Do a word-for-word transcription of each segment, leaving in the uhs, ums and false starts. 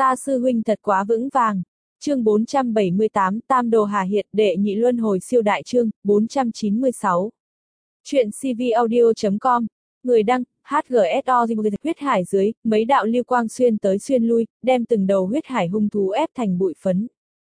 Ta sư huynh thật quá vững vàng. Chương bốn trăm bảy mươi tám, Tam Đồ Hà Hiện, đệ nhị luân hồi siêu đại chương, bốn trăm chín mươi sáu. Chuyện cvaudio chấm com. Người đăng, hát giê ét o huyết hải dưới, mấy đạo lưu quang xuyên tới xuyên lui, đem từng đầu huyết hải hung thú ép thành bụi phấn.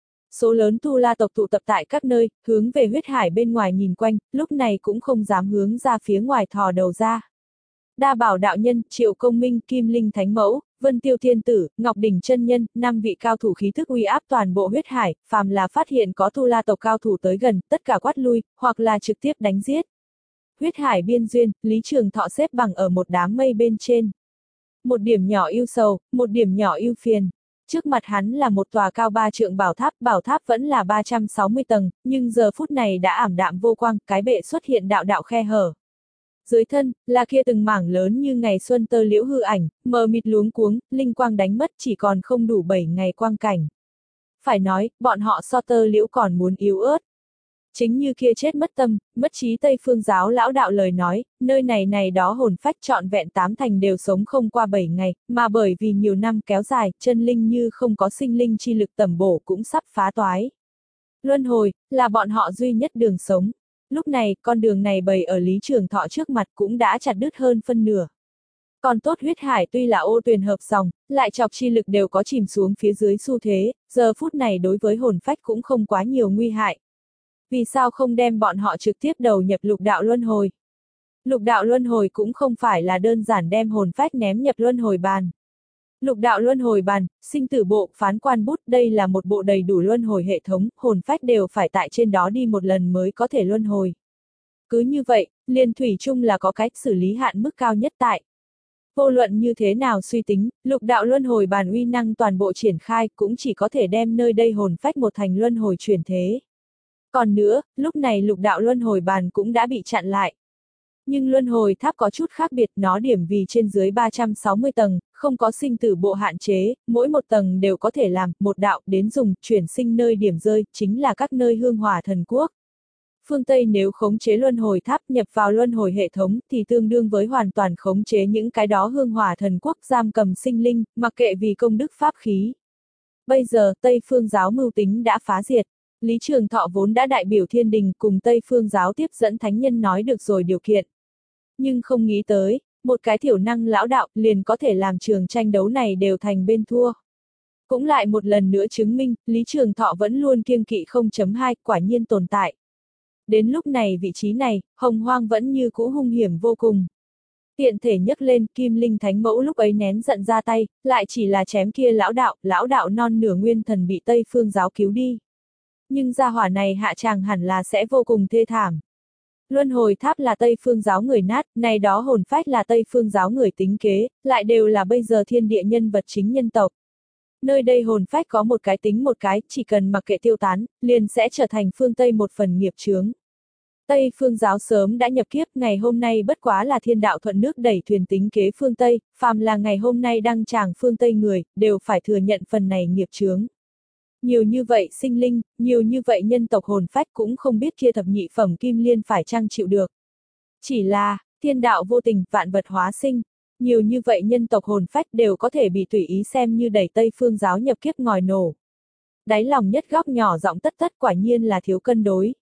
Số lớn tu la tộc tụ tập tại các nơi, hướng về huyết hải bên ngoài nhìn quanh, lúc này cũng không dám hướng ra phía ngoài thò đầu ra. Đa Bảo đạo nhân, Triệu Công Minh, Kim Linh Thánh Mẫu, Vân Tiêu Thiên Tử, Ngọc Đỉnh chân nhân, năm vị cao thủ khí thức uy áp toàn bộ huyết hải, phàm là phát hiện có tu la tộc cao thủ tới gần, tất cả quát lui, hoặc là trực tiếp đánh giết. Huyết hải biên duyên, Lý Trường Thọ xếp bằng ở một đám mây bên trên. Một điểm nhỏ ưu sầu, một điểm nhỏ ưu phiền. Trước mặt hắn là một tòa cao ba trượng bảo tháp, bảo tháp vẫn là ba trăm sáu mươi tầng, nhưng giờ phút này đã ảm đạm vô quang, cái bệ xuất hiện đạo đạo khe hở. Dưới thân, là kia từng mảng lớn như ngày xuân tơ liễu hư ảnh, mờ mịt luống cuống, linh quang đánh mất chỉ còn không đủ bảy ngày quang cảnh. Phải nói, bọn họ so tơ liễu còn muốn yếu ớt. Chính như kia chết mất tâm, mất trí Tây Phương giáo lão đạo lời nói, nơi này này đó hồn phách trọn vẹn tám thành đều sống không qua bảy ngày, mà bởi vì nhiều năm kéo dài, chân linh như không có sinh linh chi lực tầm bổ cũng sắp phá toái. Luân hồi, là bọn họ duy nhất đường sống. Lúc này, con đường này bày ở Lý Trường Thọ trước mặt cũng đã chặt đứt hơn phân nửa. Còn tốt huyết hải tuy là ô tuyền hợp dòng, lại chọc chi lực đều có chìm xuống phía dưới xu thế, giờ phút này đối với hồn phách cũng không quá nhiều nguy hại. Vì sao không đem bọn họ trực tiếp đầu nhập lục đạo luân hồi? Lục đạo luân hồi cũng không phải là đơn giản đem hồn phách ném nhập luân hồi bàn. Lục đạo luân hồi bàn, sinh tử bộ, phán quan bút, đây là một bộ đầy đủ luân hồi hệ thống, hồn phách đều phải tại trên đó đi một lần mới có thể luân hồi. Cứ như vậy, liền thủy chung là có cách xử lý hạn mức cao nhất tại. Vô luận như thế nào suy tính, lục đạo luân hồi bàn uy năng toàn bộ triển khai cũng chỉ có thể đem nơi đây hồn phách một thành luân hồi chuyển thế. Còn nữa, lúc này lục đạo luân hồi bàn cũng đã bị chặn lại. Nhưng luân hồi tháp có chút khác biệt, nó điểm vì trên dưới ba trăm sáu mươi tầng, không có sinh tử bộ hạn chế, mỗi một tầng đều có thể làm một đạo đến dùng, chuyển sinh nơi điểm rơi, chính là các nơi hương hỏa thần quốc. Phương Tây nếu khống chế luân hồi tháp nhập vào luân hồi hệ thống thì tương đương với hoàn toàn khống chế những cái đó hương hỏa thần quốc giam cầm sinh linh, mặc kệ vì công đức pháp khí. Bây giờ, Tây Phương giáo mưu tính đã phá diệt. Lý Trường Thọ vốn đã đại biểu thiên đình cùng Tây Phương giáo tiếp dẫn thánh nhân nói được rồi điều kiện. Nhưng không nghĩ tới, một cái thiểu năng lão đạo liền có thể làm trường tranh đấu này đều thành bên thua. Cũng lại một lần nữa chứng minh, Lý Trường Thọ vẫn luôn kiêng kỵ không chấm hai, quả nhiên tồn tại. Đến lúc này vị trí này, hồng hoang vẫn như cũ hung hiểm vô cùng. Tiện thể nhấc lên, Kim Linh Thánh Mẫu lúc ấy nén giận ra tay, lại chỉ là chém kia lão đạo, lão đạo non nửa nguyên thần bị Tây Phương giáo cứu đi. Nhưng gia hỏa này hạ tràng hẳn là sẽ vô cùng thê thảm. Luân hồi tháp là Tây Phương giáo người nát, này đó hồn phách là Tây Phương giáo người tính kế, lại đều là bây giờ thiên địa nhân vật chính nhân tộc. Nơi đây hồn phách có một cái tính một cái, chỉ cần mặc kệ tiêu tán, liền sẽ trở thành phương Tây một phần nghiệp chướng. Tây Phương giáo sớm đã nhập kiếp, ngày hôm nay bất quá là thiên đạo thuận nước đẩy thuyền tính kế phương Tây, phàm là ngày hôm nay đăng tràng phương Tây người, đều phải thừa nhận phần này nghiệp chướng. Nhiều như vậy sinh linh, nhiều như vậy nhân tộc hồn phách cũng không biết kia thập nhị phẩm kim liên phải chăng chịu được. Chỉ là, thiên đạo vô tình, vạn vật hóa sinh, nhiều như vậy nhân tộc hồn phách đều có thể bị tùy ý xem như đẩy Tây Phương giáo nhập kiếp ngòi nổ. Đáy lòng nhất góc nhỏ giọng tất tất quả nhiên là thiếu cân đối.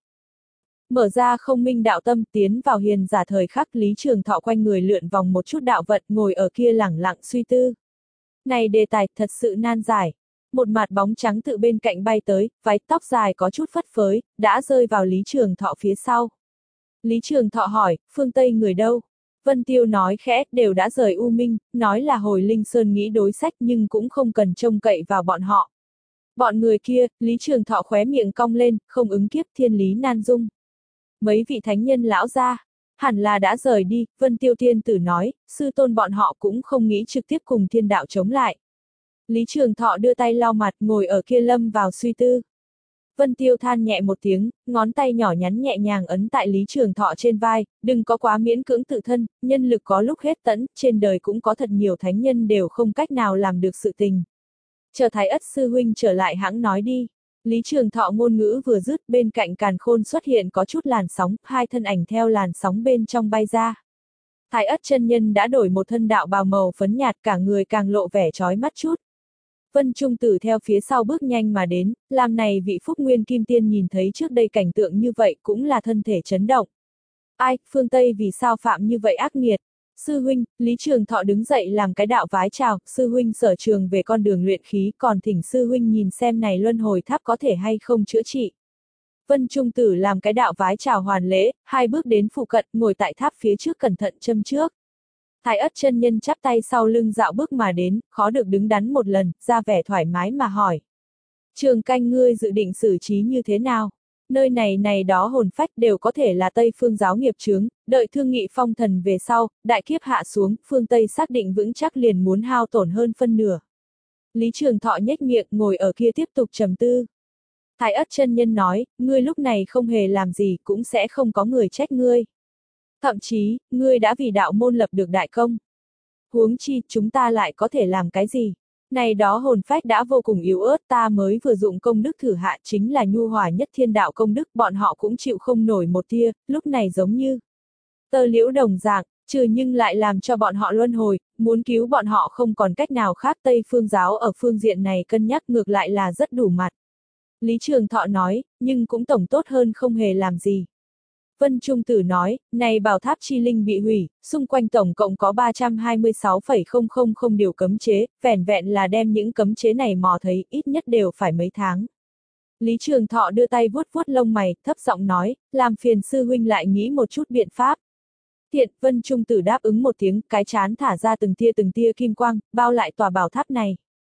Mở ra không minh đạo tâm tiến vào hiền giả thời khắc Lý Trường Thọ quanh người lượn vòng một chút đạo vật ngồi ở kia lẳng lặng suy tư. Này đề tài thật sự nan giải. Một mặt bóng trắng tự bên cạnh bay tới, váy tóc dài có chút phất phới, đã rơi vào Lý Trường Thọ phía sau. Lý Trường Thọ hỏi, phương Tây người đâu? Vân Tiêu nói khẽ, đều đã rời U Minh, nói là hồi Linh Sơn nghĩ đối sách nhưng cũng không cần trông cậy vào bọn họ. Bọn người kia, Lý Trường Thọ khóe miệng cong lên, không ứng kiếp thiên lý nan dung. Mấy vị thánh nhân lão gia, hẳn là đã rời đi, Vân Tiêu Thiên Tử nói, sư tôn bọn họ cũng không nghĩ trực tiếp cùng thiên đạo chống lại. Lý Trường Thọ đưa tay lau mặt ngồi ở kia lâm vào suy tư. Vân Tiêu than nhẹ một tiếng, ngón tay nhỏ nhắn nhẹ nhàng ấn tại Lý Trường Thọ trên vai, đừng có quá miễn cưỡng tự thân, nhân lực có lúc hết tẫn, trên đời cũng có thật nhiều thánh nhân đều không cách nào làm được sự tình. Chờ Thái Ất sư huynh trở lại hãng nói đi. Lý Trường Thọ ngôn ngữ vừa dứt, bên cạnh càn khôn xuất hiện có chút làn sóng, hai thân ảnh theo làn sóng bên trong bay ra. Thái Ất chân nhân đã đổi một thân đạo bào màu phấn nhạt, cả người càng lộ vẻ chói mắt chút. Vân Trung Tử theo phía sau bước nhanh mà đến, làm này vị Phúc Nguyên Kim Tiên nhìn thấy trước đây cảnh tượng như vậy cũng là thân thể chấn động. Ai, phương Tây vì sao phạm như vậy ác nghiệt? Sư huynh, Lý Trường Thọ đứng dậy làm cái đạo vái chào, sư huynh sở trường về con đường luyện khí, còn thỉnh sư huynh nhìn xem này luân hồi tháp có thể hay không chữa trị. Vân Trung Tử làm cái đạo vái chào hoàn lễ, hai bước đến phụ cận, ngồi tại tháp phía trước cẩn thận châm trước. Thái Ất chân nhân chắp tay sau lưng dạo bước mà đến, khó được đứng đắn một lần, ra vẻ thoải mái mà hỏi. Trường Canh ngươi dự định xử trí như thế nào? Nơi này này đó hồn phách đều có thể là Tây Phương giáo nghiệp chướng, đợi thương nghị phong thần về sau, đại kiếp hạ xuống, phương Tây xác định vững chắc liền muốn hao tổn hơn phân nửa. Lý Trường Thọ nhếch miệng ngồi ở kia tiếp tục trầm tư. Thái Ất chân nhân nói, ngươi lúc này không hề làm gì cũng sẽ không có người trách ngươi. Thậm chí, ngươi đã vì đạo môn lập được đại công. Huống chi, chúng ta lại có thể làm cái gì? Này đó hồn phách đã vô cùng yếu ớt, ta mới vừa dụng công đức thử hạ chính là nhu hòa nhất thiên đạo công đức, bọn họ cũng chịu không nổi một tia, lúc này giống như tơ liễu đồng dạng, trừ nhưng lại làm cho bọn họ luân hồi, muốn cứu bọn họ không còn cách nào khác. Tây Phương giáo ở phương diện này cân nhắc ngược lại là rất đủ mặt. Lý Trường Thọ nói, nhưng cũng tổng tốt hơn không hề làm gì. Vân Trung Tử nói, này bảo tháp chi linh bị hủy, xung quanh tổng cộng có ba trăm hai mươi sáu phẩy không không không điều cấm chế, vẻn vẹn là đem những cấm chế này mò thấy ít nhất đều phải mấy tháng. Lý Trường Thọ đưa tay vuốt vuốt lông mày, thấp giọng nói, làm phiền sư huynh lại nghĩ một chút biện pháp. Thiện, Vân Trung Tử đáp ứng một tiếng, cái chán thả ra từng tia từng tia kim quang, bao lại tòa bảo tháp này.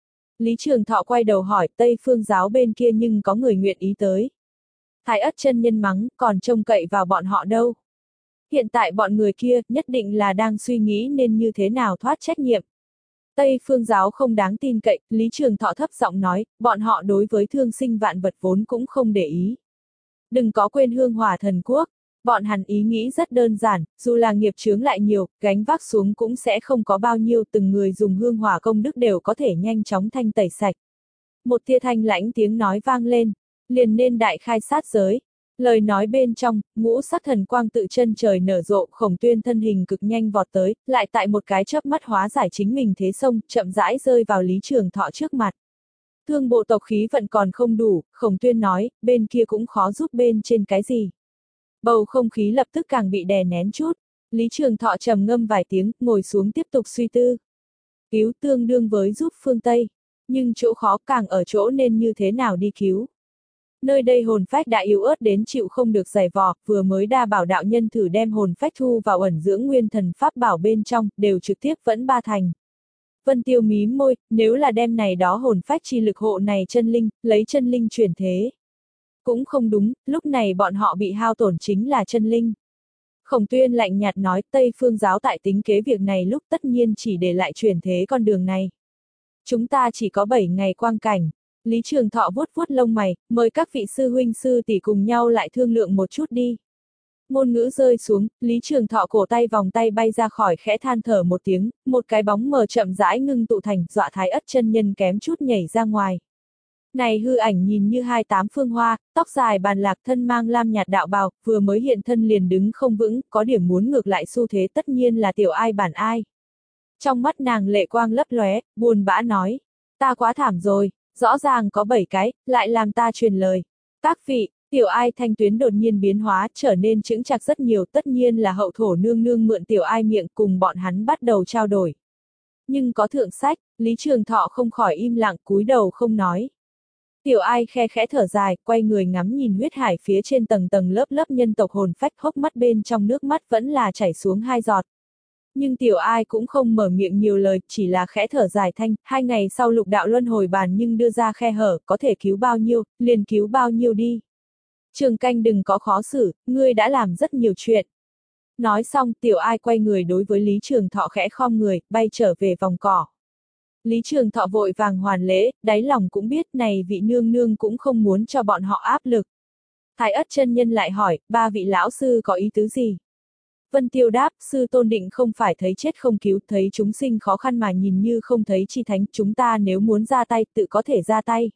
Lý Trường Thọ quay đầu hỏi, Tây Phương giáo bên kia nhưng có người nguyện ý tới. Thái Ất chân nhân mắng, còn trông cậy vào bọn họ đâu. Hiện tại bọn người kia, nhất định là đang suy nghĩ nên như thế nào thoát trách nhiệm. Tây Phương giáo không đáng tin cậy, Lý Trường Thọ thấp giọng nói, bọn họ đối với thương sinh vạn vật vốn cũng không để ý. Đừng có quên hương hỏa thần quốc, bọn hắn ý nghĩ rất đơn giản, dù là nghiệp chướng lại nhiều, gánh vác xuống cũng sẽ không có bao nhiêu, từng người dùng hương hỏa công đức đều có thể nhanh chóng thanh tẩy sạch. Một tia thanh lãnh tiếng nói vang lên. Liền nên đại khai sát giới. Lời nói bên trong, ngũ sắc thần quang tự chân trời nở rộ, Khổng Tuyên thân hình cực nhanh vọt tới, lại tại một cái chớp mắt hóa giải chính mình thế sông, chậm rãi rơi vào Lý Trường Thọ trước mặt. Thương bộ tộc khí vận còn không đủ, Khổng Tuyên nói, bên kia cũng khó giúp bên trên cái gì. Bầu không khí lập tức càng bị đè nén chút. Lý Trường Thọ trầm ngâm vài tiếng, ngồi xuống tiếp tục suy tư. Cứu tương đương với giúp phương Tây, nhưng chỗ khó càng ở chỗ nên như thế nào đi cứu. Nơi đây hồn phách đã yếu ớt đến chịu không được giày vò, vừa mới đa bảo đạo nhân thử đem hồn phách thu vào ẩn dưỡng nguyên thần pháp bảo bên trong, đều trực tiếp vẫn ba thành. Vân Tiêu mím môi, nếu là đem này đó hồn phách chi lực hộ này chân linh, lấy chân linh chuyển thế. Cũng không đúng, lúc này bọn họ bị hao tổn chính là chân linh. Khổng Tuyên lạnh nhạt nói, Tây Phương giáo tại tính kế việc này lúc tất nhiên chỉ để lại chuyển thế con đường này. Chúng ta chỉ có bảy ngày quang cảnh. Lý Trường Thọ vuốt vuốt lông mày, mời các vị sư huynh sư tỷ cùng nhau lại thương lượng một chút đi. Ngôn ngữ rơi xuống, Lý Trường Thọ cổ tay vòng tay bay ra khỏi, khẽ than thở một tiếng, một cái bóng mờ chậm rãi ngưng tụ thành, dọa Thái Ất chân nhân kém chút nhảy ra ngoài. Này hư ảnh nhìn như hai tám phương hoa, tóc dài bàn lạc, thân mang lam nhạt đạo bào, vừa mới hiện thân liền đứng không vững, có điểm muốn ngược lại xu thế, tất nhiên là tiểu ai bản ai. Trong mắt nàng lệ quang lấp lóe, buồn bã nói, ta quá thảm rồi. Rõ ràng có bảy cái, lại làm ta truyền lời. Các vị, tiểu ai thanh tuyến đột nhiên biến hóa, trở nên chững chạc rất nhiều, tất nhiên là hậu thổ nương nương mượn tiểu ai miệng cùng bọn hắn bắt đầu trao đổi. Nhưng có thượng sách, Lý Trường Thọ không khỏi im lặng, cúi đầu không nói. Tiểu ai khe khẽ thở dài, quay người ngắm nhìn huyết hải phía trên tầng tầng lớp lớp nhân tộc hồn phách, hốc mắt bên trong nước mắt vẫn là chảy xuống hai giọt. Nhưng tiểu ai cũng không mở miệng nhiều lời, chỉ là khẽ thở dài thanh, hai ngày sau lục đạo luân hồi bàn nhưng đưa ra khe hở, có thể cứu bao nhiêu, liền cứu bao nhiêu đi. Trường Canh đừng có khó xử, ngươi đã làm rất nhiều chuyện. Nói xong, tiểu ai quay người đối với Lý Trường Thọ khẽ khom người, bay trở về vòng cỏ. Lý Trường Thọ vội vàng hoàn lễ, đáy lòng cũng biết này vị nương nương cũng không muốn cho bọn họ áp lực. Thái Ất chân nhân lại hỏi, ba vị lão sư có ý tứ gì? Vân Tiêu đáp, sư tôn định không phải thấy chết không cứu, thấy chúng sinh khó khăn mà nhìn như không thấy chi thánh, chúng ta nếu muốn ra tay, tự có thể ra tay.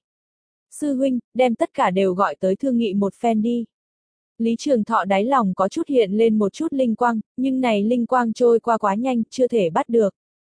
Sư huynh, đem tất cả đều gọi tới thương nghị một phen đi. Lý Trường Thọ đáy lòng có chút hiện lên một chút linh quang, nhưng này linh quang trôi qua quá nhanh, chưa thể bắt được.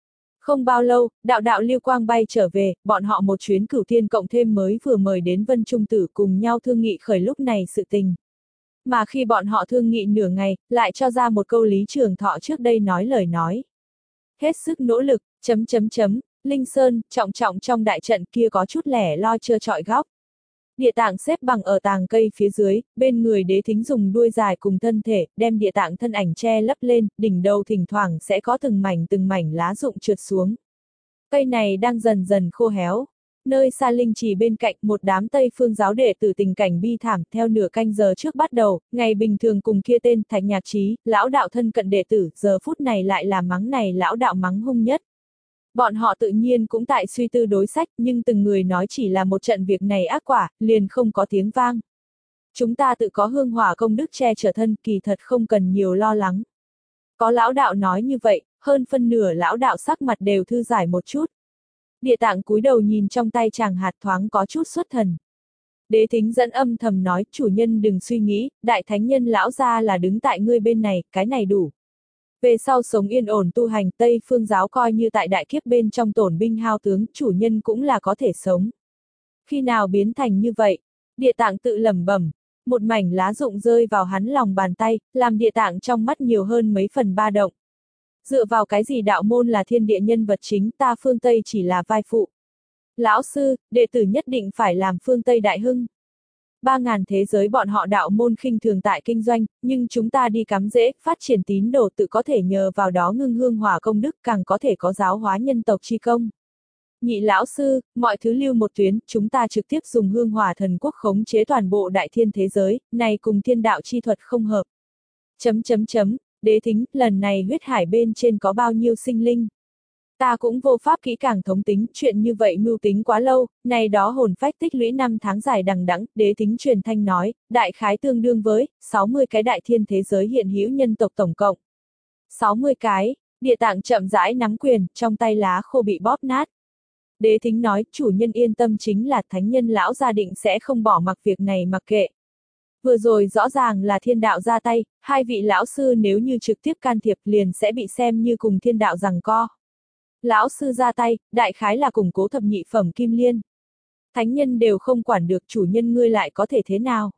Không bao lâu, đạo đạo lưu quang bay trở về, bọn họ một chuyến cửu thiên cộng thêm mới vừa mời đến Vân Trung Tử cùng nhau thương nghị khởi lúc này sự tình. Mà khi bọn họ thương nghị nửa ngày, lại cho ra một câu Lý Trường Thọ trước đây nói lời nói. Hết sức nỗ lực, chấm chấm chấm, Linh Sơn, trọng trọng trong đại trận kia có chút lẻ loi trơ trọi góc. Địa tạng xếp bằng ở tàng cây phía dưới, bên người Đế Thính dùng đuôi dài cùng thân thể, đem địa tạng thân ảnh che lấp lên, đỉnh đầu thỉnh thoảng sẽ có từng mảnh từng mảnh lá rụng trượt xuống. Cây này đang dần dần khô héo. Nơi xa linh trì bên cạnh, một đám Tây Phương giáo đệ tử tình cảnh bi thảm, theo nửa canh giờ trước bắt đầu, ngày bình thường cùng kia tên Thạch Nhạc Trí, lão đạo thân cận đệ tử, giờ phút này lại là mắng này lão đạo mắng hung nhất. Bọn họ tự nhiên cũng tại suy tư đối sách, nhưng từng người nói chỉ là một trận việc này ác quả, liền không có tiếng vang. Chúng ta tự có hương hỏa công đức che chở thân, kỳ thật không cần nhiều lo lắng. Có lão đạo nói như vậy, hơn phân nửa lão đạo sắc mặt đều thư giải một chút. Địa tạng cúi đầu nhìn trong tay chàng hạt thoáng có chút xuất thần. Đế Thính dẫn âm thầm nói, chủ nhân đừng suy nghĩ, đại thánh nhân lão gia là đứng tại ngươi bên này, cái này đủ. Về sau sống yên ổn tu hành, Tây Phương giáo coi như tại đại kiếp bên trong tổn binh hao tướng, chủ nhân cũng là có thể sống. Khi nào biến thành như vậy? Địa tạng tự lẩm bẩm, một mảnh lá rụng rơi vào hắn lòng bàn tay, làm địa tạng trong mắt nhiều hơn mấy phần ba động. Dựa vào cái gì đạo môn là thiên địa nhân vật chính, ta phương Tây chỉ là vai phụ. Lão sư, đệ tử nhất định phải làm phương Tây đại hưng. Ba ngàn thế giới bọn họ đạo môn khinh thường tại kinh doanh, nhưng chúng ta đi cắm rễ, phát triển tín đồ tự có thể nhờ vào đó ngưng hương hỏa công đức, càng có thể có giáo hóa nhân tộc chi công. Nhị lão sư, mọi thứ lưu một tuyến, chúng ta trực tiếp dùng hương hỏa thần quốc khống chế toàn bộ đại thiên thế giới, này cùng thiên đạo chi thuật không hợp. Chấm chấm chấm, Đế Thính, lần này huyết hải bên trên có bao nhiêu sinh linh? Ta cũng vô pháp kỹ càng thống tính, chuyện như vậy mưu tính quá lâu, này đó hồn phách tích lũy năm tháng dài đằng đẵng, Đế Thính truyền thanh nói, đại khái tương đương với sáu mươi cái đại thiên thế giới hiện hữu nhân tộc tổng cộng. sáu mươi cái, địa tạng chậm rãi nắm quyền, trong tay lá khô bị bóp nát. Đế Thính nói, chủ nhân yên tâm, chính là thánh nhân lão gia định sẽ không bỏ mặc việc này mặc kệ. Vừa rồi rõ ràng là thiên đạo ra tay, hai vị lão sư nếu như trực tiếp can thiệp liền sẽ bị xem như cùng thiên đạo giằng co. Lão sư ra tay, đại khái là củng cố thập nhị phẩm kim liên. Thánh nhân đều không quản được, chủ nhân ngươi lại có thể thế nào?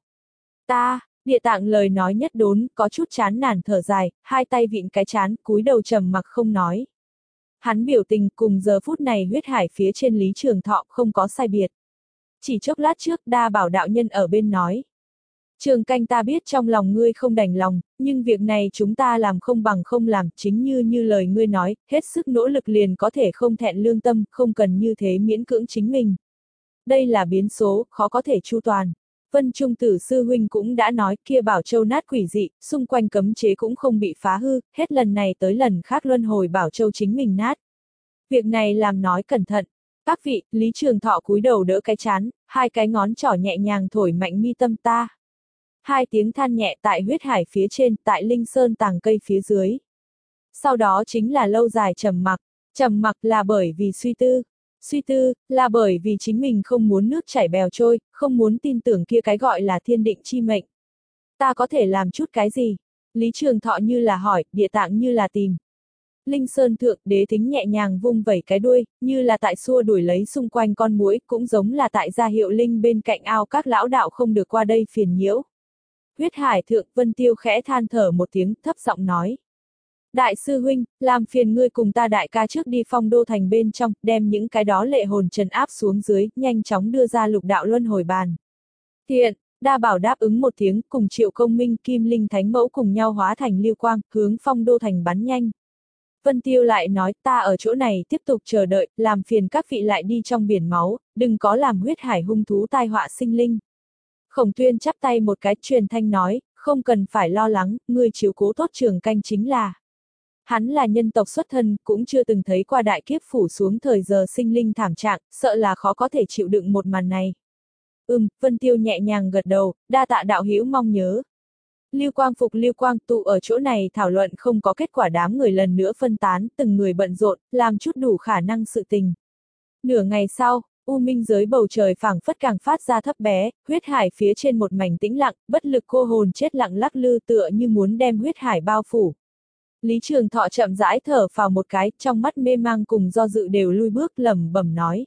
Ta, địa tạng lời nói nhất đốn, có chút chán nản thở dài, hai tay vịn cái chán, cúi đầu trầm mặc không nói. Hắn biểu tình cùng giờ phút này huyết hải phía trên Lý Trường Thọ không có sai biệt. Chỉ chốc lát trước, Đa Bảo đạo nhân ở bên nói. Trường Canh, ta biết trong lòng ngươi không đành lòng, nhưng việc này chúng ta làm không bằng không làm, chính như như lời ngươi nói, hết sức nỗ lực liền có thể không thẹn lương tâm, không cần như thế miễn cưỡng chính mình. Đây là biến số, khó có thể chu toàn. Vân Trung Tử sư huynh cũng đã nói, kia Bảo Châu nát quỷ dị, xung quanh cấm chế cũng không bị phá hư, hết lần này tới lần khác luân hồi Bảo Châu chính mình nát. Việc này làm nói cẩn thận. Các vị, Lý Trường Thọ cúi đầu đỡ cái chán, hai cái ngón trỏ nhẹ nhàng thổi mạnh mi tâm ta. Hai tiếng than nhẹ tại huyết hải phía trên, tại Linh Sơn tàng cây phía dưới. Sau đó chính là lâu dài trầm mặc, trầm mặc là bởi vì suy tư. Suy tư, là bởi vì chính mình không muốn nước chảy bèo trôi, không muốn tin tưởng kia cái gọi là thiên định chi mệnh. Ta có thể làm chút cái gì? Lý Trường Thọ như là hỏi, địa tạng như là tìm. Linh Sơn thượng, Đế Thính nhẹ nhàng vung vẩy cái đuôi, như là tại xua đuổi lấy xung quanh con muỗi, cũng giống là tại gia hiệu linh bên cạnh ao các lão đạo không được qua đây phiền nhiễu. Huyết hải thượng, Vân Tiêu khẽ than thở một tiếng, thấp giọng nói. Đại sư huynh, làm phiền ngươi cùng ta đại ca trước đi Phong Đô thành bên trong, đem những cái đó lệ hồn trần áp xuống dưới, nhanh chóng đưa ra lục đạo luân hồi bàn. Thiện, Đa Bảo đáp ứng một tiếng, cùng Triệu Công Minh, Kim Linh Thánh Mẫu cùng nhau hóa thành lưu quang, hướng Phong Đô thành bắn nhanh. Vân Tiêu lại nói, ta ở chỗ này tiếp tục chờ đợi, làm phiền các vị lại đi trong biển máu, đừng có làm huyết hải hung thú tai họa sinh linh. Khổng Tuyên chắp tay một cái, truyền thanh nói, không cần phải lo lắng, ngươi chiếu cố tốt Trường Canh chính là. Hắn là nhân tộc xuất thân, cũng chưa từng thấy qua đại kiếp phủ xuống thời giờ sinh linh thảm trạng, sợ là khó có thể chịu đựng một màn này. Ừm, Vân Tiêu nhẹ nhàng gật đầu, đa tạ đạo hữu mong nhớ. Lưu Quang phục Lưu Quang tụ ở chỗ này thảo luận không có kết quả, đám người lần nữa phân tán, từng người bận rộn, làm chút đủ khả năng sự tình. Nửa ngày sau, U Minh giới bầu trời phảng phất càng phát ra thấp bé, huyết hải phía trên một mảnh tĩnh lặng, bất lực cô hồn chết lặng lắc lư tựa như muốn đem huyết hải bao phủ. Lý Trường Thọ chậm rãi thở phào một cái, trong mắt mê mang cùng do dự đều lui bước lẩm bẩm nói.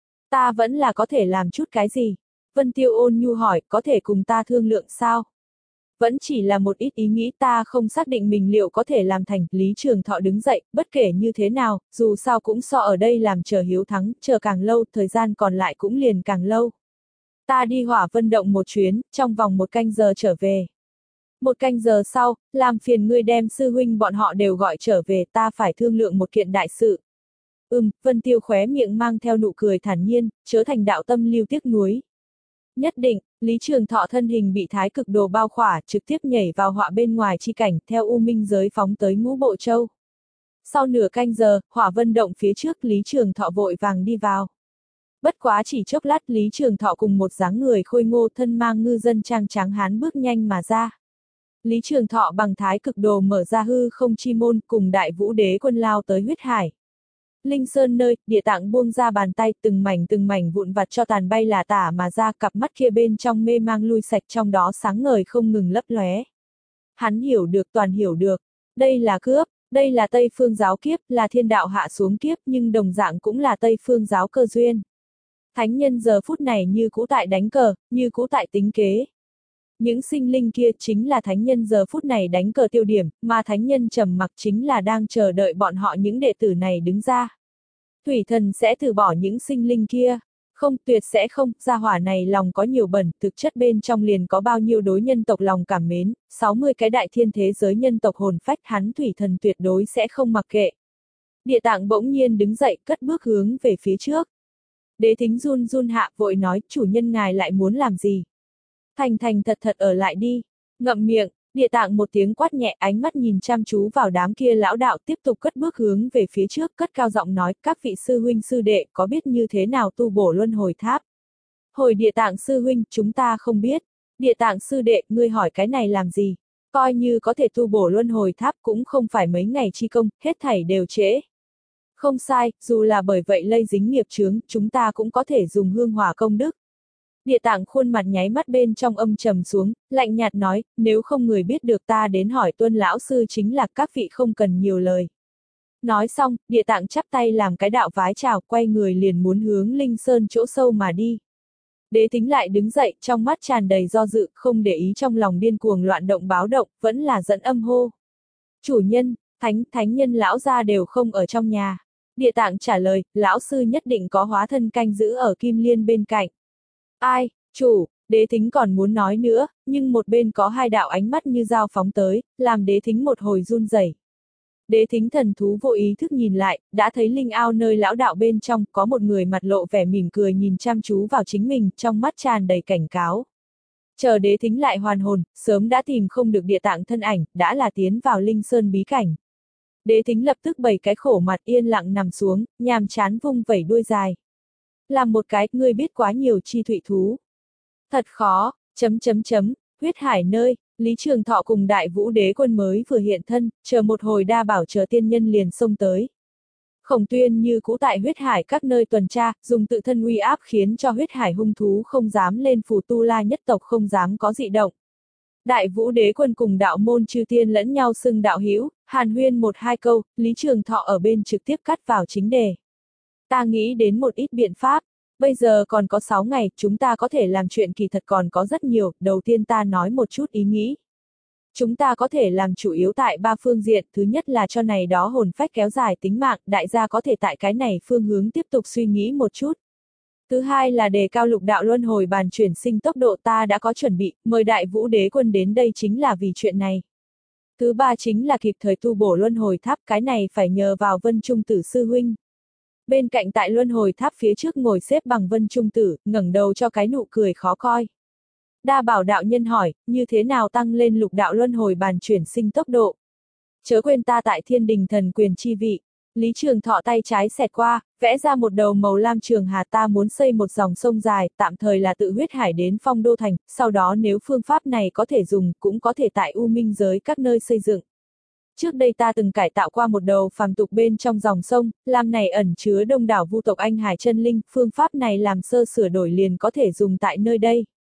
Ta vẫn là có thể làm chút cái gì? Vân Tiêu ôn nhu hỏi, có thể cùng ta thương lượng sao? Vẫn chỉ là một ít ý nghĩ, ta không xác định mình liệu có thể làm thành. Lý Trường Thọ đứng dậy, bất kể như thế nào, dù sao cũng so ở đây làm chờ hiếu thắng, chờ càng lâu, thời gian còn lại cũng liền càng lâu. Ta đi Hỏa Vân Động một chuyến, trong vòng một canh giờ trở về. Một canh giờ sau, làm phiền ngươi đem sư huynh bọn họ đều gọi trở về, ta phải thương lượng một kiện đại sự. Ừm, Vân Tiêu khóe miệng mang theo nụ cười thản nhiên, chớ thành đạo tâm lưu tiếc nuối. Nhất định, Lý Trường Thọ thân hình bị thái cực đồ bao khỏa, trực tiếp nhảy vào họa bên ngoài chi cảnh, theo U Minh giới phóng tới Ngũ Bộ Châu. Sau nửa canh giờ, Hỏa Vân Động phía trước, Lý Trường Thọ vội vàng đi vào. Bất quá chỉ chốc lát, Lý Trường Thọ cùng một dáng người khôi ngô thân mang ngư dân trang tráng hán bước nhanh mà ra. Lý Trường Thọ bằng thái cực đồ mở ra hư không chi môn, cùng Đại Vũ Đế quân lao tới huyết hải. Linh Sơn nơi, Địa Tạng buông ra bàn tay, từng mảnh từng mảnh vụn vặt cho tàn bay là tả mà ra, cặp mắt kia bên trong mê mang lui sạch, trong đó sáng ngời không ngừng lấp lóe. Hắn hiểu được, toàn hiểu được. Đây là cướp, đây là Tây Phương giáo kiếp, là thiên đạo hạ xuống kiếp, nhưng đồng dạng cũng là Tây Phương giáo cơ duyên. Thánh nhân giờ phút này như cũ tại đánh cờ, như cũ tại tính kế. Những sinh linh kia chính là thánh nhân giờ phút này đánh cờ tiêu điểm, mà thánh nhân trầm mặc chính là đang chờ đợi bọn họ những đệ tử này đứng ra. Thủy thần sẽ từ bỏ những sinh linh kia. Không, tuyệt sẽ không, gia hỏa này lòng có nhiều bẩn, thực chất bên trong liền có bao nhiêu đối nhân tộc lòng cảm mến, sáu mươi cái đại thiên thế giới nhân tộc hồn phách, hắn thủy thần tuyệt đối sẽ không mặc kệ. Địa Tạng bỗng nhiên đứng dậy, cất bước hướng về phía trước. Đế Thính run run hạ, vội nói, chủ nhân ngài lại muốn làm gì? Thành thành thật thật ở lại đi. Ngậm miệng, Địa Tạng một tiếng quát nhẹ, ánh mắt nhìn chăm chú vào đám kia lão đạo, tiếp tục cất bước hướng về phía trước, cất cao giọng nói, các vị sư huynh sư đệ có biết như thế nào tu bổ luân hồi tháp? Hồi Địa Tạng sư huynh, chúng ta không biết. Địa Tạng sư đệ, ngươi hỏi cái này làm gì? Coi như có thể tu bổ luân hồi tháp cũng không phải mấy ngày chi công, hết thảy đều trễ. Không sai, dù là bởi vậy lây dính nghiệp chướng, chúng ta cũng có thể dùng hương hỏa công đức. Địa Tạng khuôn mặt nháy mắt bên trong âm trầm xuống, lạnh nhạt nói, nếu không người biết được ta đến hỏi Tuân lão sư chính là, các vị không cần nhiều lời. Nói xong, Địa Tạng chắp tay làm cái đạo vái chào, quay người liền muốn hướng Linh Sơn chỗ sâu mà đi. Đế Thính lại đứng dậy, trong mắt tràn đầy do dự, không để ý trong lòng điên cuồng loạn động báo động, vẫn là dẫn âm hô. Chủ nhân, thánh, thánh nhân lão gia đều không ở trong nhà. Địa Tạng trả lời, lão sư nhất định có hóa thân canh giữ ở Kim Liên bên cạnh. Ai, chủ, Đế Thính còn muốn nói nữa, nhưng một bên có hai đạo ánh mắt như dao phóng tới, làm Đế Thính một hồi run rẩy. Đế Thính thần thú vô ý thức nhìn lại, đã thấy linh ao nơi lão đạo bên trong, có một người mặt lộ vẻ mỉm cười nhìn chăm chú vào chính mình, trong mắt tràn đầy cảnh cáo. Chờ Đế Thính lại hoàn hồn, sớm đã tìm không được Địa Tạng thân ảnh, đã là tiến vào Linh Sơn bí cảnh. Đế Thính lập tức bày cái khổ mặt yên lặng nằm xuống, nhàm chán vung vẩy đuôi dài. Làm một cái, ngươi biết quá nhiều chi thụy thú. Thật khó, chấm chấm chấm, huyết hải nơi, Lý Trường Thọ cùng Đại Vũ Đế quân mới vừa hiện thân, chờ một hồi đa bảo chờ tiên nhân liền xông tới. Khổng Tuyên như cũ tại huyết hải các nơi tuần tra, dùng tự thân uy áp khiến cho huyết hải hung thú không dám lên phù tu la nhất tộc không dám có dị động. Đại Vũ Đế quân cùng đạo môn chư tiên lẫn nhau xưng đạo hữu, hàn huyên một hai câu, Lý Trường Thọ ở bên trực tiếp cắt vào chính đề. Ta nghĩ đến một ít biện pháp, bây giờ còn có sáu ngày, chúng ta có thể làm chuyện kỳ thật còn có rất nhiều, đầu tiên ta nói một chút ý nghĩ. Chúng ta có thể làm chủ yếu tại ba phương diện, thứ nhất là cho này đó hồn phách kéo dài tính mạng, đại gia có thể tại cái này phương hướng tiếp tục suy nghĩ một chút. Thứ hai là đề cao lục đạo luân hồi bàn chuyển sinh tốc độ, ta đã có chuẩn bị, mời Đại Vũ Đế quân đến đây chính là vì chuyện này. Thứ ba chính là kịp thời tu bổ luân hồi tháp, cái này phải nhờ vào Vân Trung Tử sư huynh. Bên cạnh tại luân hồi tháp phía trước ngồi xếp bằng Vân Trung Tử, ngẩng đầu cho cái nụ cười khó coi. Đa bảo đạo nhân hỏi, như thế nào tăng lên lục đạo luân hồi bàn chuyển sinh tốc độ? Chớ quên ta tại thiên đình thần quyền chi vị. Lý Trường Thọ tay trái xẹt qua, vẽ ra một đầu màu lam trường hà, ta muốn xây một dòng sông dài, tạm thời là tự huyết hải đến Phong Đô Thành, sau đó nếu phương pháp này có thể dùng, cũng có thể tại U Minh giới các nơi xây dựng. Trước đây ta từng cải tạo qua một đầu phàm tục bên trong dòng sông, làm này ẩn chứa đông đảo vu tộc Anh Hải chân linh, phương pháp này làm sơ sửa đổi liền có thể dùng tại nơi đây.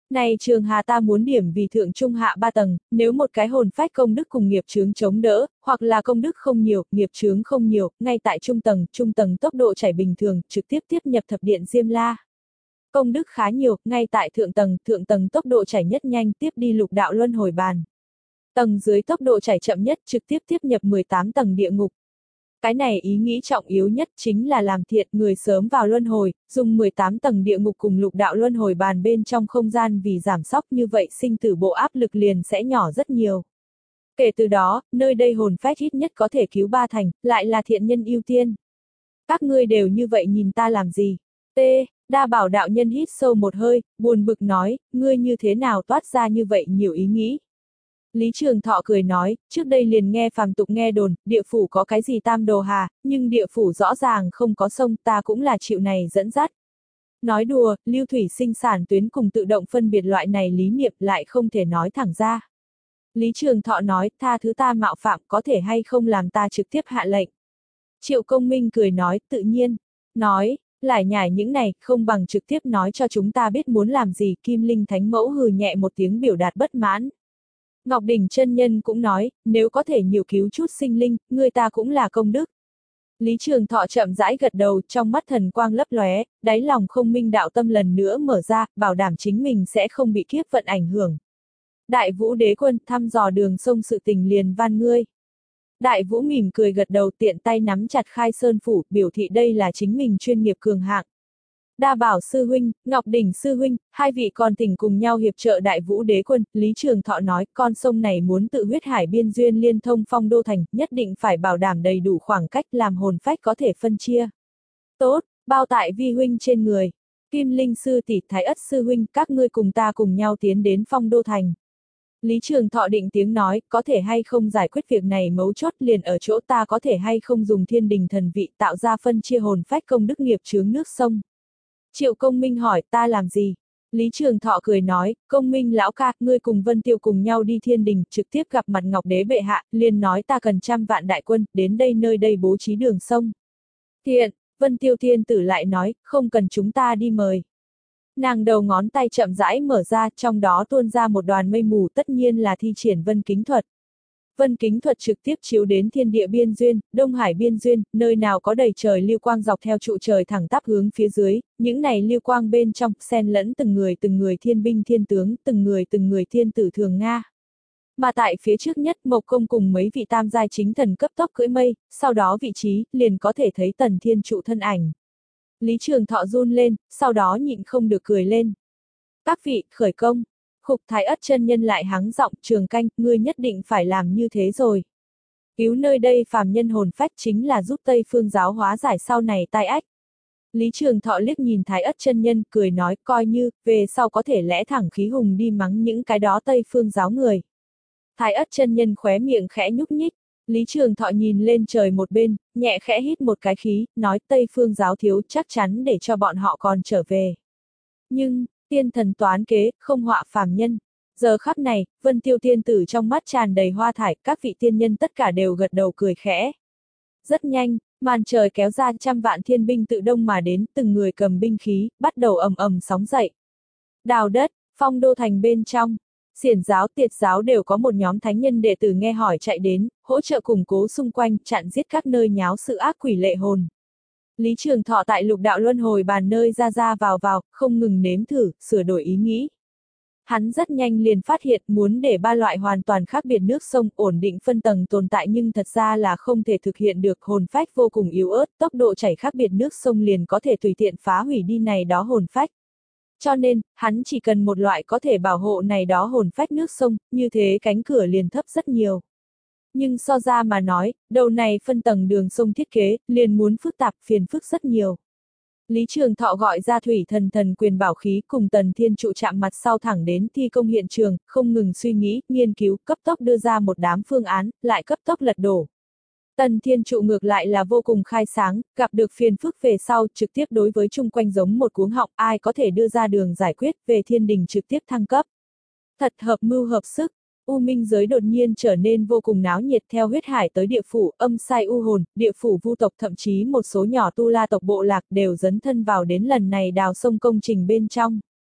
Này Trường Hà ta muốn điểm vì thượng trung hạ ba tầng, nếu một cái hồn phách công đức cùng nghiệp chướng chống đỡ, hoặc là công đức không nhiều, nghiệp chướng không nhiều, ngay tại trung tầng, trung tầng tốc độ chảy bình thường, trực tiếp tiếp nhập thập điện Diêm La. Công đức khá nhiều, ngay tại thượng tầng, thượng tầng tốc độ chảy nhất nhanh tiếp đi lục đạo luân hồi bàn. Tầng dưới tốc độ chảy chậm nhất trực tiếp tiếp nhập mười tám tầng địa ngục. Cái này ý nghĩ trọng yếu nhất chính là làm thiện người sớm vào luân hồi, dùng mười tám tầng địa ngục cùng lục đạo luân hồi bàn bên trong không gian vì giảm sóc như vậy sinh tử bộ áp lực liền sẽ nhỏ rất nhiều. Kể từ đó, nơi đây hồn phách ít nhất có thể cứu ba thành, lại là thiện nhân ưu tiên. Các ngươi đều như vậy nhìn ta làm gì? T. Đa Bảo đạo nhân hít sâu một hơi, buồn bực nói, ngươi như thế nào toát ra như vậy nhiều ý nghĩ. Lý Trường Thọ cười nói, trước đây liền nghe phàm tục nghe đồn, địa phủ có cái gì tam đồ hà, nhưng địa phủ rõ ràng không có sông, ta cũng là chịu này dẫn dắt. Nói đùa, lưu thủy sinh sản tuyến cùng tự động phân biệt loại này lý niệm lại không thể nói thẳng ra. Lý Trường Thọ nói, tha thứ ta mạo phạm có thể hay không làm ta trực tiếp hạ lệnh. Triệu Công Minh cười nói, tự nhiên, nói, lải nhải những này, không bằng trực tiếp nói cho chúng ta biết muốn làm gì, Kim Linh Thánh Mẫu hừ nhẹ một tiếng biểu đạt bất mãn. Ngọc Đỉnh chân nhân cũng nói, nếu có thể nhiều cứu chút sinh linh, người ta cũng là công đức. Lý Trường Thọ chậm rãi gật đầu, trong mắt thần quang lấp lóe, đáy lòng không minh đạo tâm lần nữa mở ra, bảo đảm chính mình sẽ không bị kiếp vận ảnh hưởng. Đại Vũ Đế Quân thăm dò đường sông sự tình liền van ngươi. Đại Vũ mỉm cười gật đầu tiện tay nắm chặt Khai Sơn Phủ, biểu thị đây là chính mình chuyên nghiệp cường hạng. Đa Bảo sư huynh, Ngọc Đỉnh sư huynh, hai vị còn thỉnh cùng nhau hiệp trợ Đại Vũ Đế Quân, Lý Trường Thọ nói, con sông này muốn tự huyết hải biên duyên liên thông Phong Đô Thành, nhất định phải bảo đảm đầy đủ khoảng cách làm hồn phách có thể phân chia. Tốt, bao tại vi huynh trên người. Kim Linh sư tỷ, Thái Ất sư huynh, các ngươi cùng ta cùng nhau tiến đến Phong Đô Thành. Lý Trường Thọ định tiếng nói, có thể hay không giải quyết việc này mấu chốt liền ở chỗ ta có thể hay không dùng thiên đình thần vị tạo ra phân chia hồn phách công đức nghiệp chướng nước sông. Triệu Công Minh hỏi, ta làm gì? Lý Trường Thọ cười nói, Công Minh lão ca, ngươi cùng Vân Tiêu cùng nhau đi thiên đình, trực tiếp gặp mặt Ngọc Đế bệ hạ, liền nói ta cần trăm vạn đại quân, đến đây nơi đây bố trí đường sông. Thiện, Vân Tiêu thiên tử lại nói, không cần chúng ta đi mời. Nàng đầu ngón tay chậm rãi mở ra, trong đó tuôn ra một đoàn mây mù, tất nhiên là thi triển vân kính thuật. Vân kính thuật trực tiếp chiếu đến thiên địa biên duyên, Đông Hải biên duyên, nơi nào có đầy trời lưu quang dọc theo trụ trời thẳng tắp hướng phía dưới, những này lưu quang bên trong, xen lẫn từng người từng người thiên binh thiên tướng, từng người từng người thiên tử thường Nga. Mà tại phía trước nhất, Mộc Công cùng mấy vị tam giai chính thần cấp tốc cưỡi mây, sau đó vị trí, liền có thể thấy Tần Thiên Trụ thân ảnh. Lý Trường Thọ run lên, sau đó nhịn không được cười lên. Các vị, khởi công. Khục Thái Ất chân nhân lại hắng giọng, Trường Canh, ngươi nhất định phải làm như thế rồi. Cứu nơi đây phàm nhân hồn phách chính là giúp Tây Phương giáo hóa giải sau này tai ách. Lý Trường Thọ liếc nhìn Thái Ất chân nhân, cười nói, coi như, về sau có thể lẽ thẳng khí hùng đi mắng những cái đó Tây Phương giáo người. Thái Ất chân nhân khóe miệng khẽ nhúc nhích. Lý Trường Thọ nhìn lên trời một bên, nhẹ khẽ hít một cái khí, nói Tây Phương giáo thiếu chắc chắn để cho bọn họ còn trở về. Nhưng, tiên thần toán kế, không họa phàm nhân. Giờ khắc này, Vân Tiêu tiên tử trong mắt tràn đầy hoa thải, các vị tiên nhân tất cả đều gật đầu cười khẽ. Rất nhanh, màn trời kéo ra trăm vạn thiên binh tự đông mà đến, từng người cầm binh khí, bắt đầu ầm ầm sóng dậy. Đào đất, Phong Đô Thành bên trong. Xiển giáo, Tiệt giáo đều có một nhóm thánh nhân đệ tử nghe hỏi chạy đến, hỗ trợ củng cố xung quanh, chặn giết các nơi nháo sự ác quỷ lệ hồn. Lý Trường Thọ tại lục đạo luân hồi bàn nơi ra ra vào vào, không ngừng nếm thử, sửa đổi ý nghĩ. Hắn rất nhanh liền phát hiện muốn để ba loại hoàn toàn khác biệt nước sông ổn định phân tầng tồn tại nhưng thật ra là không thể thực hiện được, hồn phách vô cùng yếu ớt, tốc độ chảy khác biệt nước sông liền có thể tùy tiện phá hủy đi này đó hồn phách. Cho nên, hắn chỉ cần một loại có thể bảo hộ này đó hồn phách nước sông, như thế cánh cửa liền thấp rất nhiều. Nhưng so ra mà nói, đầu này phân tầng đường sông thiết kế, liền muốn phức tạp phiền phức rất nhiều. Lý Trường Thọ gọi ra thủy thần thần quyền bảo khí cùng Tần Thiên Trụ chạm mặt sau thẳng đến thi công hiện trường, không ngừng suy nghĩ, nghiên cứu, cấp tốc đưa ra một đám phương án, lại cấp tốc lật đổ. Tần Thiên Trụ ngược lại là vô cùng khai sáng, gặp được phiền phức về sau trực tiếp đối với chung quanh giống một cuống họng, ai có thể đưa ra đường giải quyết về thiên đình trực tiếp thăng cấp. Thật hợp mưu hợp sức, U Minh giới đột nhiên trở nên vô cùng náo nhiệt theo huyết hải tới địa phủ, âm sai u hồn, địa phủ vu tộc thậm chí một số nhỏ tu la tộc bộ lạc đều dấn thân vào đến lần này đào sông công trình bên trong.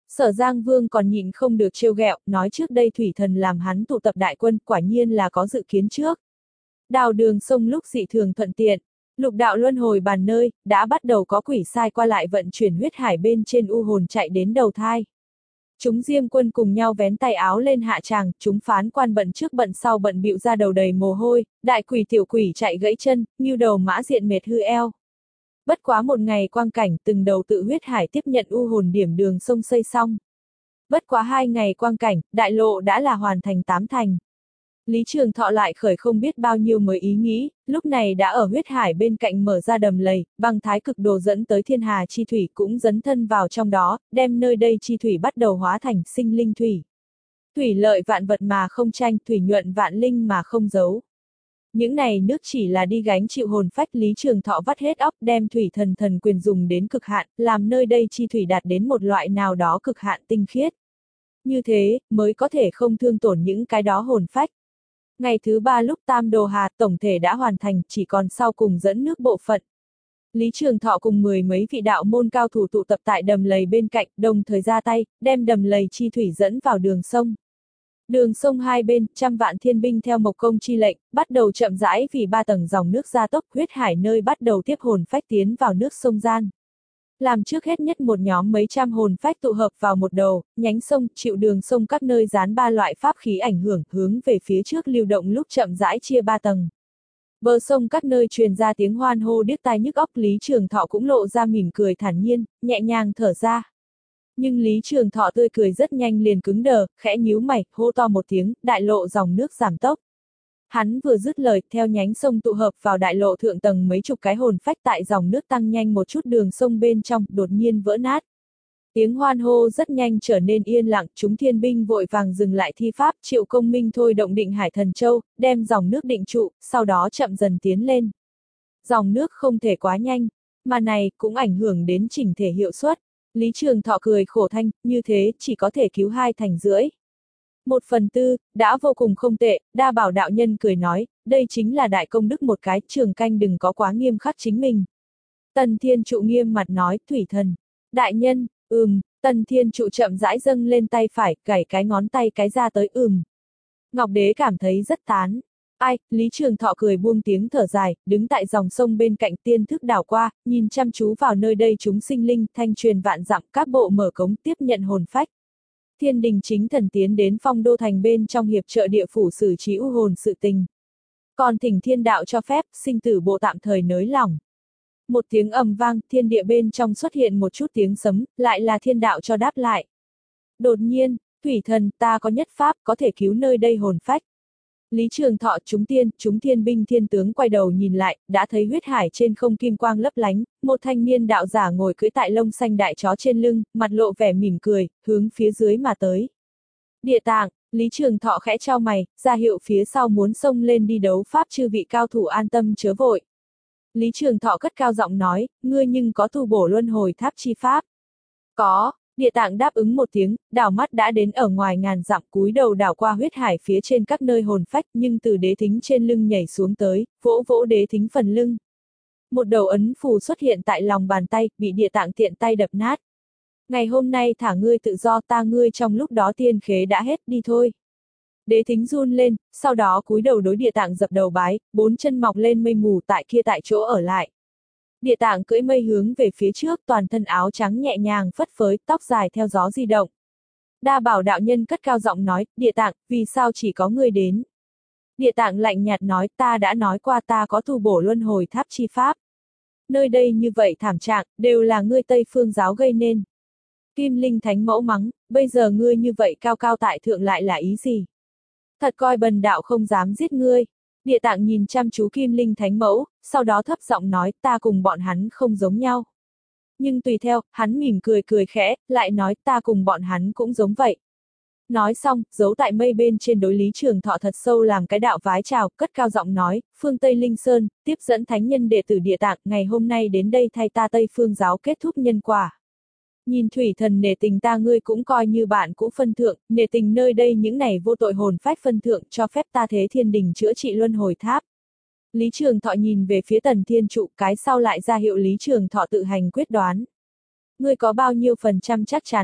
Sở Giang Vương còn nhịn không được trêu ghẹo, nói trước đây thủy thần làm hắn tụ tập đại quân, quả nhiên là có dự kiến trước. Đào đường sông lúc dị thường thuận tiện, lục đạo luân hồi bàn nơi, đã bắt đầu có quỷ sai qua lại vận chuyển huyết hải bên trên u hồn chạy đến đầu thai. Chúng Diêm Quân cùng nhau vén tay áo lên hạ tràng, chúng phán quan bận trước bận sau bận bịu ra đầu đầy mồ hôi, đại quỷ tiểu quỷ chạy gãy chân, như đầu mã diện mệt hư eo. Bất quá một ngày quang cảnh, từng đầu tự huyết hải tiếp nhận u hồn điểm đường sông xây xong. Bất quá hai ngày quang cảnh, đại lộ đã là hoàn thành tám thành. Lý Trường Thọ lại khởi không biết bao nhiêu mới ý nghĩ, lúc này đã ở huyết hải bên cạnh mở ra đầm lầy, băng thái cực đồ dẫn tới thiên hà chi thủy cũng dấn thân vào trong đó, đem nơi đây chi thủy bắt đầu hóa thành sinh linh thủy. Thủy lợi vạn vật mà không tranh, thủy nhuận vạn linh mà không giấu. Những này nước chỉ là đi gánh chịu hồn phách. Lý Trường Thọ vắt hết óc đem thủy thần thần quyền dùng đến cực hạn, làm nơi đây chi thủy đạt đến một loại nào đó cực hạn tinh khiết. Như thế, mới có thể không thương tổn những cái đó hồn phách. Ngày thứ ba lúc Tam Đồ Hà tổng thể đã hoàn thành, chỉ còn sau cùng dẫn nước bộ phận. Lý Trường Thọ cùng mười mấy vị đạo môn cao thủ tụ tập tại đầm lầy bên cạnh, đồng thời ra tay, đem đầm lầy chi thủy dẫn vào đường sông. Đường sông hai bên, trăm vạn thiên binh theo Mộc Công chi lệnh, bắt đầu chậm rãi vì ba tầng dòng nước gia tốc, huyết hải nơi bắt đầu tiếp hồn phách tiến vào nước sông gian. Làm trước hết nhất một nhóm mấy trăm hồn phách tụ hợp vào một đầu, nhánh sông, chịu đường sông các nơi dán ba loại pháp khí ảnh hưởng, hướng về phía trước lưu động lúc chậm rãi chia ba tầng. Bờ sông các nơi truyền ra tiếng hoan hô điếc tai nhức óc, Lý Trường Thọ cũng lộ ra mỉm cười thản nhiên, nhẹ nhàng thở ra. Nhưng Lý Trường Thọ tươi cười rất nhanh liền cứng đờ, khẽ nhíu mày, hô to một tiếng, đại lộ dòng nước giảm tốc. Hắn vừa dứt lời, theo nhánh sông tụ hợp vào đại lộ thượng tầng mấy chục cái hồn phách tại dòng nước tăng nhanh một chút đường sông bên trong, đột nhiên vỡ nát. Tiếng hoan hô rất nhanh trở nên yên lặng, chúng thiên binh vội vàng dừng lại thi pháp, Triệu Công Minh thôi động định Hải Thần Châu, đem dòng nước định trụ, sau đó chậm dần tiến lên. Dòng nước không thể quá nhanh, mà này cũng ảnh hưởng đến chỉnh thể hiệu suất. Lý Trường Thọ cười khổ thanh, như thế chỉ có thể cứu hai thành rưỡi. Một phần tư, đã vô cùng không tệ. Đa Bảo đạo nhân cười nói, đây chính là đại công đức một cái, Trường Canh đừng có quá nghiêm khắc chính mình. Tần Thiên Trụ nghiêm mặt nói, thủy thần. Đại nhân, ừm, Tần Thiên Trụ chậm rãi dâng lên tay phải, gảy cái ngón tay cái ra tới ừm. Ngọc Đế cảm thấy rất tán. Ai, Lý Trường Thọ cười buông tiếng thở dài, đứng tại dòng sông bên cạnh tiên thức đảo qua, nhìn chăm chú vào nơi đây chúng sinh linh, thanh truyền vạn dặm, các bộ mở cống tiếp nhận hồn phách. Thiên đình chính thần tiến đến Phong Đô Thành bên trong hiệp trợ địa phủ xử trí u hồn sự tình. Còn thỉnh thiên đạo cho phép, sinh tử bộ tạm thời nới lỏng. Một tiếng ầm vang, thiên địa bên trong xuất hiện một chút tiếng sấm, lại là thiên đạo cho đáp lại. Đột nhiên, thủy thần, ta có nhất pháp, có thể cứu nơi đây hồn phách. Lý Trường Thọ chúng tiên, chúng thiên binh thiên tướng quay đầu nhìn lại, đã thấy huyết hải trên không kim quang lấp lánh, một thanh niên đạo giả ngồi cưỡi tại lông xanh đại chó trên lưng, mặt lộ vẻ mỉm cười, hướng phía dưới mà tới. Địa Tạng, Lý Trường Thọ khẽ trao mày, ra hiệu phía sau muốn xông lên đi đấu pháp, chư vị cao thủ an tâm chớ vội. Lý Trường Thọ cất cao giọng nói, ngươi nhưng có tu bổ luân hồi tháp chi pháp? Có. Địa Tạng đáp ứng một tiếng, đảo mắt đã đến ở ngoài ngàn dặm, cúi đầu đảo qua huyết hải phía trên các nơi hồn phách, nhưng từ đế thính trên lưng nhảy xuống tới, vỗ vỗ đế thính phần lưng. Một đầu ấn phù xuất hiện tại lòng bàn tay, bị Địa Tạng tiện tay đập nát. Ngày hôm nay thả ngươi tự do, ta ngươi trong lúc đó tiên khế đã hết, đi thôi. Đế thính run lên, sau đó cúi đầu đối Địa Tạng dập đầu bái, bốn chân mọc lên mây mù tại kia tại chỗ ở lại. Địa Tạng cưỡi mây hướng về phía trước, toàn thân áo trắng nhẹ nhàng phất phới, tóc dài theo gió di động. Đa Bảo đạo nhân cất cao giọng nói, Địa Tạng, vì sao chỉ có ngươi đến? Địa Tạng lạnh nhạt nói, ta đã nói qua ta có tu bổ luân hồi tháp chi pháp. Nơi đây như vậy thảm trạng, đều là ngươi Tây Phương giáo gây nên. Kim Linh Thánh Mẫu mắng, bây giờ ngươi như vậy cao cao tại thượng lại là ý gì? Thật coi bần đạo không dám giết ngươi. Địa Tạng nhìn chăm chú Kim Linh Thánh Mẫu, sau đó thấp giọng nói, ta cùng bọn hắn không giống nhau. Nhưng tùy theo, hắn mỉm cười cười khẽ, lại nói, ta cùng bọn hắn cũng giống vậy. Nói xong, giấu tại mây bên trên đối Lý Trường Thọ thật sâu làm cái đạo vái chào, cất cao giọng nói, phương Tây Linh Sơn, tiếp dẫn thánh nhân đệ tử Địa Tạng, ngày hôm nay đến đây thay ta Tây Phương giáo kết thúc nhân quả. Nhìn thủy thần nể tình ta ngươi cũng coi như bạn cũ phân thượng, nể tình nơi đây những này vô tội hồn phách phân thượng, cho phép ta thế thiên đình chữa trị luân hồi tháp. Lý Trường Thọ nhìn về phía Tần Thiên Trụ, cái sau lại ra hiệu Lý Trường Thọ tự hành quyết đoán. Ngươi có bao nhiêu phần trăm chắc chắn?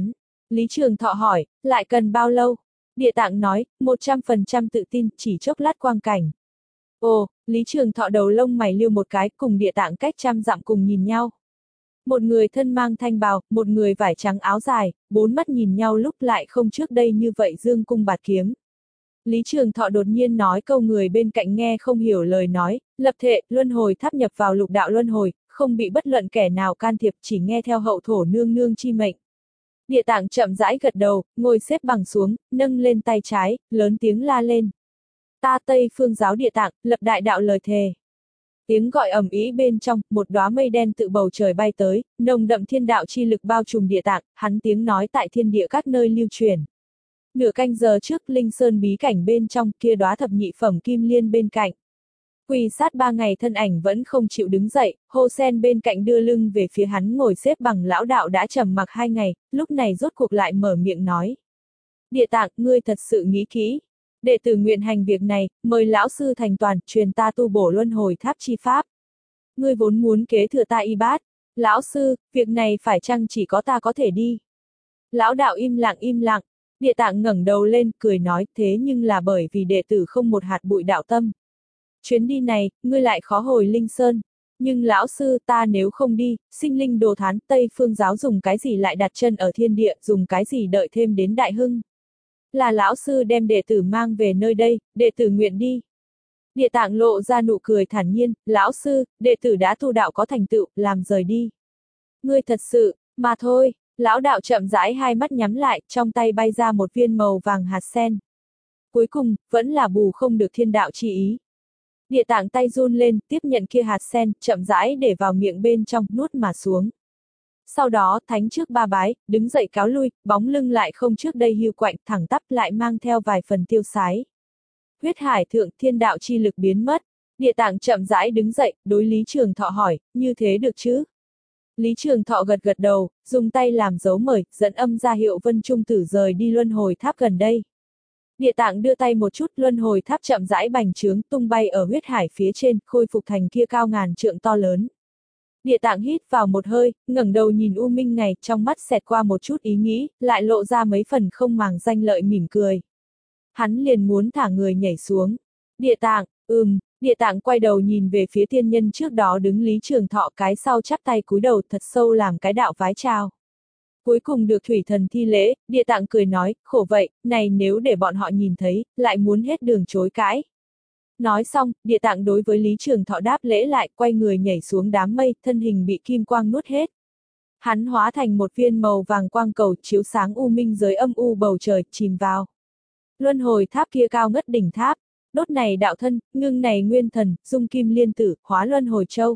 Lý Trường Thọ hỏi, lại cần bao lâu? Địa Tạng nói, một trăm phần trăm tự tin, chỉ chốc lát quang cảnh. Ồ, Lý Trường Thọ đầu lông mày liêu một cái, cùng Địa Tạng cách trăm dặm cùng nhìn nhau. Một người thân mang thanh bào, một người vải trắng áo dài, bốn mắt nhìn nhau lúc lại không trước đây như vậy dương cung bạt kiếm. Lý Trường Thọ đột nhiên nói câu người bên cạnh nghe không hiểu lời nói, lập thệ, luân hồi tháp nhập vào lục đạo luân hồi, không bị bất luận kẻ nào can thiệp, chỉ nghe theo hậu thổ nương nương chi mệnh. Địa Tạng chậm rãi gật đầu, ngồi xếp bằng xuống, nâng lên tay trái, lớn tiếng la lên. Ta Tây Phương giáo Địa Tạng, lập đại đạo lời thề. Tiếng gọi ầm ĩ bên trong, một đóa mây đen tự bầu trời bay tới, nồng đậm thiên đạo chi lực bao trùm Địa Tạng, hắn tiếng nói tại thiên địa các nơi lưu truyền. Nửa canh giờ trước, Linh Sơn bí cảnh bên trong, kia đóa thập nhị phẩm kim liên bên cạnh. Quỳ sát ba ngày thân ảnh vẫn không chịu đứng dậy, Hồ Sen bên cạnh đưa lưng về phía hắn ngồi xếp bằng lão đạo đã trầm mặc hai ngày, lúc này rốt cuộc lại mở miệng nói. Địa Tạng, ngươi thật sự nghĩ kỹ. Đệ tử nguyện hành việc này, mời lão sư thành toàn, truyền ta tu bổ luân hồi tháp chi pháp. Ngươi vốn muốn kế thừa ta y bát. Lão sư, việc này phải chăng chỉ có ta có thể đi? Lão đạo im lặng im lặng. Địa Tạng ngẩng đầu lên, cười nói, thế nhưng là bởi vì đệ tử không một hạt bụi đạo tâm. Chuyến đi này, ngươi lại khó hồi Linh Sơn. Nhưng lão sư, ta nếu không đi, sinh linh đồ thán, Tây Phương giáo dùng cái gì lại đặt chân ở thiên địa, dùng cái gì đợi thêm đến đại hưng. Là lão sư đem đệ tử mang về nơi đây, đệ tử nguyện đi. Địa Tạng lộ ra nụ cười thản nhiên, lão sư, đệ tử đã tu đạo có thành tựu, làm rời đi. Ngươi thật sự, mà thôi, lão đạo chậm rãi hai mắt nhắm lại, trong tay bay ra một viên màu vàng hạt sen. Cuối cùng, vẫn là bù không được thiên đạo chi ý. Địa Tạng tay run lên, tiếp nhận kia hạt sen, chậm rãi để vào miệng bên trong, nuốt mà xuống. Sau đó, thánh trước ba bái, đứng dậy cáo lui, bóng lưng lại không trước đây hiu quạnh, thẳng tắp lại mang theo vài phần tiêu sái. Huyết hải thượng, thiên đạo chi lực biến mất. Địa Tạng chậm rãi đứng dậy, đối Lý Trường Thọ hỏi, như thế được chứ? Lý Trường Thọ gật gật đầu, dùng tay làm dấu mời, dẫn âm ra hiệu Vân Trung Tử rời đi luân hồi tháp gần đây. Địa Tạng đưa tay một chút, luân hồi tháp chậm rãi bành trướng, tung bay ở huyết hải phía trên, khôi phục thành kia cao ngàn trượng to lớn. Địa Tạng hít vào một hơi, ngẩng đầu nhìn U Minh Ngày, trong mắt xẹt qua một chút ý nghĩ, lại lộ ra mấy phần không màng danh lợi mỉm cười. Hắn liền muốn thả người nhảy xuống. Địa Tạng, ừm, Địa Tạng quay đầu nhìn về phía tiên nhân trước đó đứng Lý Trường Thọ, cái sau chắp tay cúi đầu thật sâu làm cái đạo vái chào. Cuối cùng được thủy thần thi lễ, Địa Tạng cười nói, khổ vậy, này nếu để bọn họ nhìn thấy, lại muốn hết đường chối cãi. Nói xong, Địa Tạng đối với Lý Trường Thọ đáp lễ lại, quay người nhảy xuống đám mây, thân hình bị kim quang nuốt hết. Hắn hóa thành một viên màu vàng quang cầu chiếu sáng u minh giới âm u bầu trời, chìm vào. Luân hồi tháp kia cao ngất đỉnh tháp, đốt này đạo thân, ngưng này nguyên thần, dung kim liên tử, hóa luân hồi châu.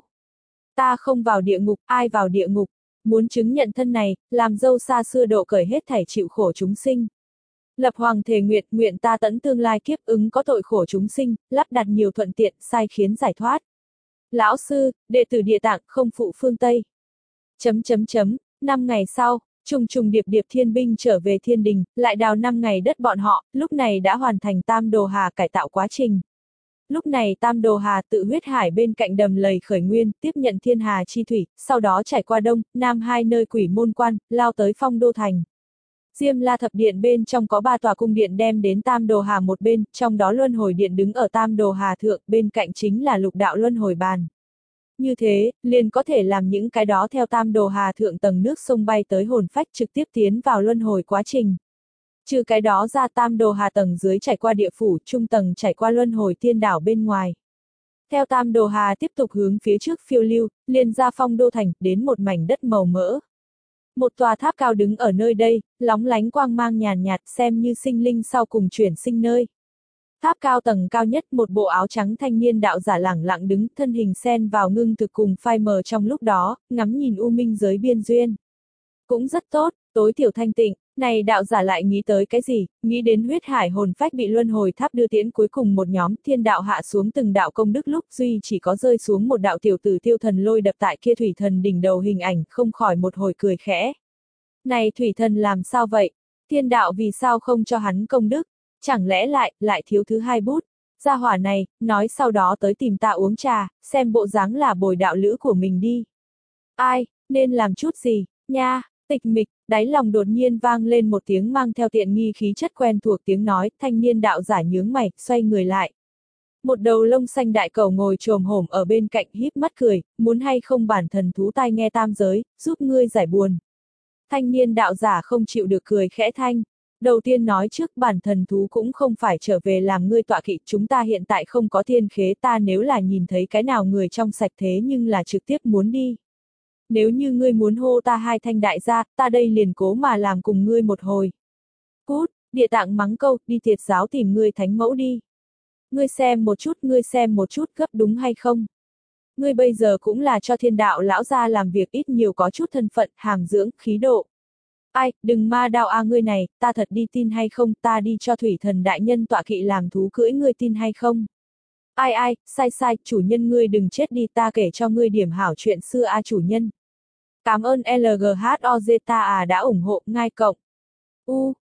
Ta không vào địa ngục, ai vào địa ngục? Muốn chứng nhận thân này, làm dâu xa xưa độ cởi hết thảy chịu khổ chúng sinh. Lập hoàng thề nguyện, nguyện ta tẫn tương lai kiếp ứng có tội khổ chúng sinh, lắp đặt nhiều thuận tiện, sai khiến giải thoát. Lão sư, đệ tử Địa Tạng, không phụ phương Tây. Chấm chấm chấm, năm ngày sau, trùng trùng điệp điệp thiên binh trở về thiên đình, lại đào năm ngày đất bọn họ, lúc này đã hoàn thành tam đồ hà cải tạo quá trình. Lúc này tam đồ hà tự huyết hải bên cạnh đầm lầy khởi nguyên, tiếp nhận thiên hà chi thủy, sau đó trải qua đông, nam hai nơi quỷ môn quan, lao tới phong đô thành. Diêm La Thập Điện bên trong có ba tòa cung điện đem đến tam đồ hà một bên, trong đó luân hồi điện đứng ở tam đồ hà thượng, bên cạnh chính là lục đạo luân hồi bàn. Như thế, liền có thể làm những cái đó theo tam đồ hà thượng tầng nước sông bay tới hồn phách trực tiếp tiến vào luân hồi quá trình. Trừ cái đó ra tam đồ hà tầng dưới trải qua địa phủ, trung tầng trải qua luân hồi tiên đảo bên ngoài. Theo tam đồ hà tiếp tục hướng phía trước phiêu lưu, liền ra phong đô thành, đến một mảnh đất màu mỡ. Một tòa tháp cao đứng ở nơi đây, lóng lánh quang mang nhàn nhạt, xem như sinh linh sau cùng chuyển sinh nơi. Tháp cao tầng cao nhất, một bộ áo trắng thanh niên đạo giả lẳng lặng đứng, thân hình xen vào ngưng thực cùng phai mờ trong lúc đó, ngắm nhìn u minh giới biên duyên. Cũng rất tốt, tối thiểu thanh tịnh, này đạo giả lại nghĩ tới cái gì, nghĩ đến huyết hải hồn phách bị luân hồi tháp đưa tiễn cuối cùng một nhóm, thiên đạo hạ xuống từng đạo công đức lúc duy chỉ có rơi xuống một đạo tiểu tử tiêu thần lôi đập tại kia thủy thần đỉnh đầu hình ảnh, không khỏi một hồi cười khẽ. Này thủy thần làm sao vậy? Thiên đạo vì sao không cho hắn công đức? Chẳng lẽ lại, lại thiếu thứ hai bút? Gia hỏa này, nói sau đó tới tìm ta uống trà, xem bộ dáng là bồi đạo lữ của mình đi. Ai, nên làm chút gì, nha, Phịch mịch, đáy lòng đột nhiên vang lên một tiếng mang theo tiện nghi khí chất quen thuộc tiếng nói, thanh niên đạo giả nhướng mày, xoay người lại. Một đầu lông xanh đại cầu ngồi chồm hổm ở bên cạnh híp mắt cười, muốn hay không bản thần thú tai nghe tam giới, giúp ngươi giải buồn. Thanh niên đạo giả không chịu được cười khẽ thanh. Đầu tiên nói trước bản thần thú cũng không phải trở về làm ngươi tọa kỵ, chúng ta hiện tại không có thiên khế, ta nếu là nhìn thấy cái nào người trong sạch thế nhưng là trực tiếp muốn đi. Nếu như ngươi muốn hô ta hai thanh đại gia, ta đây liền cố mà làm cùng ngươi một hồi. Cút, địa tạng mắng câu, đi thiệt giáo tìm ngươi thánh mẫu đi. Ngươi xem một chút, ngươi xem một chút gấp đúng hay không? Ngươi bây giờ cũng là cho thiên đạo lão gia làm việc ít nhiều có chút thân phận, hàm dưỡng, khí độ. Ai, đừng ma đao a à, ngươi này, ta thật đi tin hay không, ta đi cho thủy thần đại nhân tọa kỵ làm thú cưỡi ngươi tin hay không? Ai ai, sai sai, chủ nhân ngươi đừng chết đi, ta kể cho ngươi điểm hảo chuyện xưa a à, chủ nhân. Cảm ơn lờ giê hát o zeta à đã ủng hộ, ngai cộng. U,